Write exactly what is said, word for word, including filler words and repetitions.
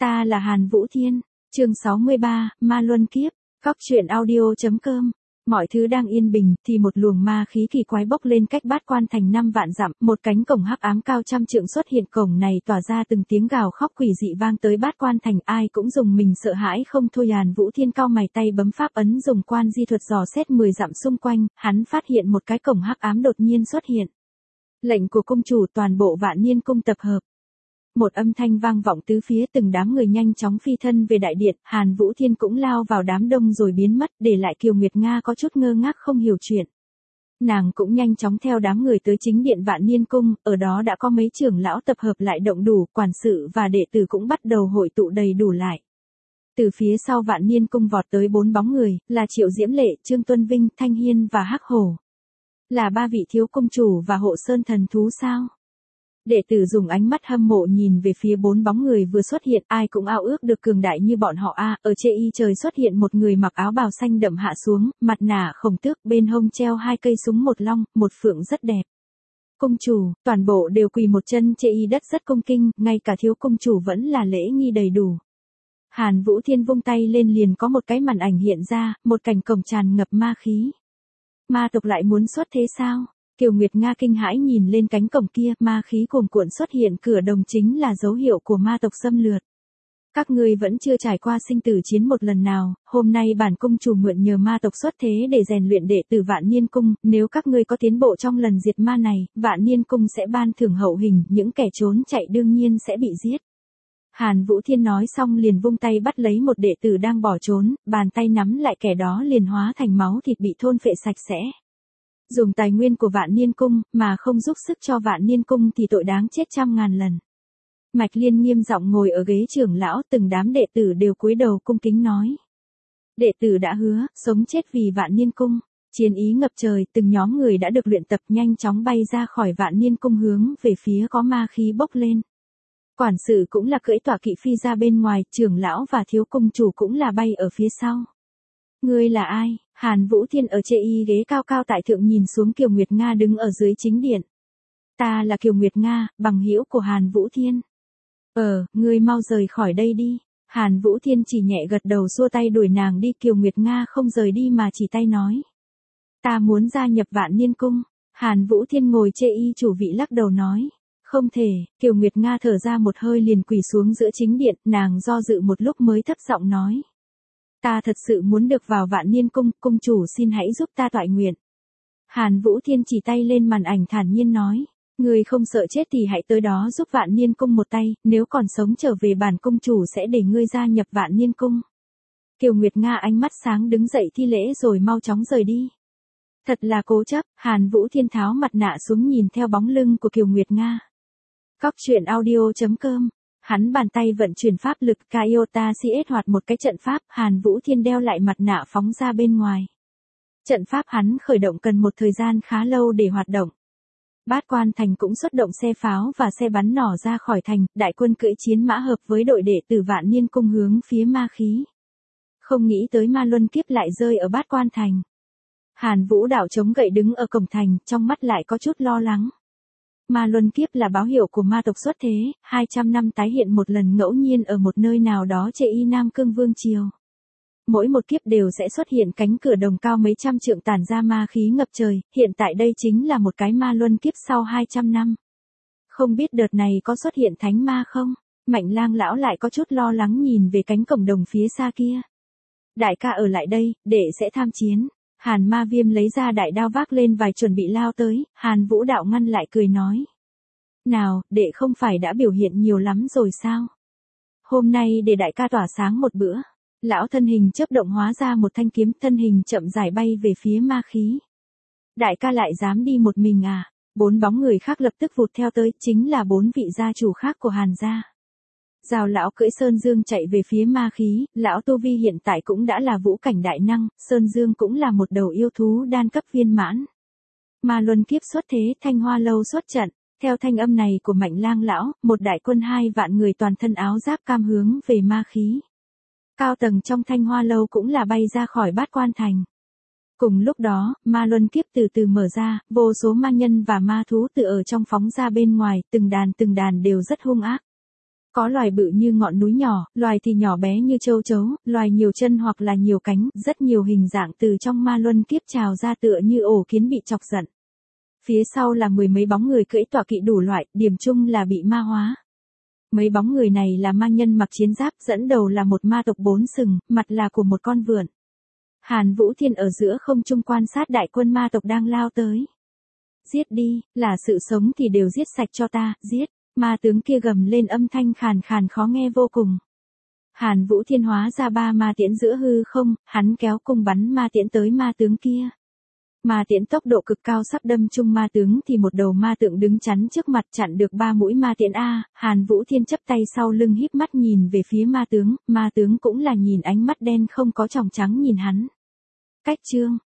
Ta là Hàn Vũ Thiên, chương sáu mươi ba, Ma Luân Kiếp, Cóc truyện audio.com. Mọi thứ đang yên bình, thì một luồng ma khí kỳ quái bốc lên cách Bát Quan Thành năm vạn dặm, một cánh cổng hắc ám cao trăm trượng xuất hiện, cổng này tỏa ra từng tiếng gào khóc quỷ dị vang tới Bát Quan Thành, ai cũng dùng mình sợ hãi không thôi. Hàn Vũ Thiên cau mày, tay bấm pháp ấn dùng quan di thuật dò xét mười dặm xung quanh, hắn phát hiện một cái cổng hắc ám đột nhiên xuất hiện. Lệnh của cung chủ, toàn bộ Vạn Niên cung tập hợp. Một âm thanh vang vọng tứ phía, từng đám người nhanh chóng phi thân về đại điện, Hàn Vũ Thiên cũng lao vào đám đông rồi biến mất, để lại Kiều Nguyệt Nga có chút ngơ ngác không hiểu chuyện. Nàng cũng nhanh chóng theo đám người tới chính điện Vạn Niên cung, ở đó đã có mấy trưởng lão tập hợp lại động đủ, quản sự và đệ tử cũng bắt đầu hội tụ đầy đủ lại. Từ phía sau Vạn Niên cung vọt tới bốn bóng người, là Triệu Diễm Lệ, Trương Tuân Vinh, Thanh Hiên và Hắc Hổ. Là ba vị thiếu cung chủ và hộ sơn thần thú sao? Đệ tử dùng ánh mắt hâm mộ nhìn về phía bốn bóng người vừa xuất hiện, ai cũng ao ước được cường đại như bọn họ. A, ở trên y trời xuất hiện một người mặc áo bào xanh đậm hạ xuống, mặt nạ khổng tước, bên hông treo hai cây súng một long, một phượng rất đẹp. Cung chủ, toàn bộ đều quỳ một chân trên y đất rất cung kinh, ngay cả thiếu cung chủ vẫn là lễ nghi đầy đủ. Hàn Vũ Thiên vung tay lên liền có một cái màn ảnh hiện ra, một cảnh cổng tràn ngập ma khí. Ma tộc lại muốn xuất thế sao? Kiều Nguyệt Nga kinh hãi nhìn lên cánh cổng kia, ma khí cuồn cuộn xuất hiện, cửa đồng chính là dấu hiệu của ma tộc xâm lược. Các ngươi vẫn chưa trải qua sinh tử chiến một lần nào, hôm nay bản cung chủ mượn nhờ ma tộc xuất thế để rèn luyện đệ tử Vạn Niên cung, nếu các ngươi có tiến bộ trong lần diệt ma này, Vạn Niên cung sẽ ban thưởng hậu hình, những kẻ trốn chạy đương nhiên sẽ bị giết. Hàn Vũ Thiên nói xong liền vung tay bắt lấy một đệ tử đang bỏ trốn, bàn tay nắm lại kẻ đó liền hóa thành máu thịt bị thôn phệ sạch sẽ. Dùng tài nguyên của Vạn Niên cung, mà không giúp sức cho Vạn Niên cung thì tội đáng chết trăm ngàn lần. Mạch Liên nghiêm giọng ngồi ở ghế trưởng lão, từng đám đệ tử đều cúi đầu cung kính nói. Đệ tử đã hứa, sống chết vì Vạn Niên cung. Chiến ý ngập trời, từng nhóm người đã được luyện tập nhanh chóng bay ra khỏi Vạn Niên cung hướng về phía có ma khí bốc lên. Quản sự cũng là cưỡi tọa kỵ phi ra bên ngoài, trưởng lão và thiếu cung chủ cũng là bay ở phía sau. Ngươi là ai? Hàn Vũ Thiên ở trên y ghế cao cao tại thượng nhìn xuống Kiều Nguyệt Nga đứng ở dưới chính điện. Ta là Kiều Nguyệt Nga, bằng hữu của Hàn Vũ Thiên. Ờ, ngươi mau rời khỏi đây đi. Hàn Vũ Thiên chỉ nhẹ gật đầu xua tay đuổi nàng đi. Kiều Nguyệt Nga không rời đi mà chỉ tay nói. Ta muốn gia nhập Vạn Niên cung. Hàn Vũ Thiên ngồi trên y chủ vị lắc đầu nói. Không thể. Kiều Nguyệt Nga thở ra một hơi liền quỳ xuống giữa chính điện, nàng do dự một lúc mới thấp giọng nói. Ta thật sự muốn được vào Vạn Niên cung, cung chủ xin hãy giúp ta toại nguyện. Hàn Vũ Thiên chỉ tay lên màn ảnh thản nhiên nói, ngươi không sợ chết thì hãy tới đó giúp Vạn Niên cung một tay, nếu còn sống trở về bản cung chủ sẽ để ngươi gia nhập Vạn Niên cung. Kiều Nguyệt Nga ánh mắt sáng đứng dậy thi lễ rồi mau chóng rời đi. Thật là cố chấp. Hàn Vũ Thiên tháo mặt nạ xuống nhìn theo bóng lưng của Kiều Nguyệt Nga. Cóc truyện audio.com. Hắn bàn tay vận chuyển pháp lực, Kaiota xê ét hoạt một cái trận pháp, Hàn Vũ Thiên đeo lại mặt nạ phóng ra bên ngoài. Trận pháp hắn khởi động cần một thời gian khá lâu để hoạt động. Bát Quan Thành cũng xuất động xe pháo và xe bắn nỏ ra khỏi thành, đại quân cưỡi chiến mã hợp với đội đệ tử Vạn Niên cung hướng phía ma khí. Không nghĩ tới Ma Luân Kiếp lại rơi ở Bát Quan Thành. Hàn Vũ đạo chống gậy đứng ở cổng thành, trong mắt lại có chút lo lắng. Ma Luân Kiếp là báo hiệu của ma tộc xuất thế, hai trăm năm tái hiện một lần ngẫu nhiên ở một nơi nào đó trên y Nam Cương Vương Triều. Mỗi một kiếp đều sẽ xuất hiện cánh cửa đồng cao mấy trăm trượng tản ra ma khí ngập trời, hiện tại đây chính là một cái Ma Luân Kiếp sau hai trăm năm. Không biết đợt này có xuất hiện thánh ma không? Mạnh Lang lão lại có chút lo lắng nhìn về cánh cổng đồng phía xa kia. Đại ca ở lại đây, để sẽ tham chiến. Hàn Ma Viêm lấy ra đại đao vác lên vài chuẩn bị lao tới, Hàn Vũ đạo ngăn lại cười nói. Nào, đệ không phải đã biểu hiện nhiều lắm rồi sao? Hôm nay để đại ca tỏa sáng một bữa. Lão thân hình chớp động hóa ra một thanh kiếm, thân hình chậm rãi bay về phía ma khí. Đại ca lại dám đi một mình à? Bốn bóng người khác lập tức vụt theo tới, chính là bốn vị gia chủ khác của Hàn gia. Giao lão cưỡi Sơn Dương chạy về phía ma khí, lão tu vi hiện tại cũng đã là vũ cảnh đại năng, Sơn Dương cũng là một đầu yêu thú đan cấp viên mãn. Ma Luân Kiếp xuất thế, Thanh Hoa lâu xuất trận, theo thanh âm này của Mạnh Lang lão, một đại quân hai vạn người toàn thân áo giáp cam hướng về ma khí. Cao tầng trong Thanh Hoa lâu cũng là bay ra khỏi Bát Quan Thành. Cùng lúc đó, Ma Luân Kiếp từ từ mở ra, vô số ma nhân và ma thú tự ở trong phóng ra bên ngoài, từng đàn từng đàn đều rất hung ác. Có loài bự như ngọn núi nhỏ, loài thì nhỏ bé như châu chấu, loài nhiều chân hoặc là nhiều cánh, rất nhiều hình dạng từ trong ma luân kiếp trào ra tựa như ổ kiến bị chọc giận. Phía sau là mười mấy bóng người cưỡi tọa kỵ đủ loại, điểm chung là bị ma hóa. Mấy bóng người này là ma nhân mặc chiến giáp, dẫn đầu là một ma tộc bốn sừng, mặt là của một con vượn. Hàn Vũ Thiên ở giữa không trung quan sát đại quân ma tộc đang lao tới. Giết đi, là sự sống thì đều giết sạch cho ta, giết. Ma tướng kia gầm lên âm thanh khàn khàn khó nghe vô cùng. Hàn Vũ Thiên hóa ra ba ma tiễn giữa hư không, hắn kéo cung bắn ma tiễn tới ma tướng kia. Ma tiễn tốc độ cực cao sắp đâm chung ma tướng thì một đầu ma tượng đứng chắn trước mặt chặn được ba mũi ma tiễn A, Hàn Vũ Thiên chắp tay sau lưng híp mắt nhìn về phía ma tướng, ma tướng cũng là nhìn ánh mắt đen không có tròng trắng nhìn hắn. Cách chương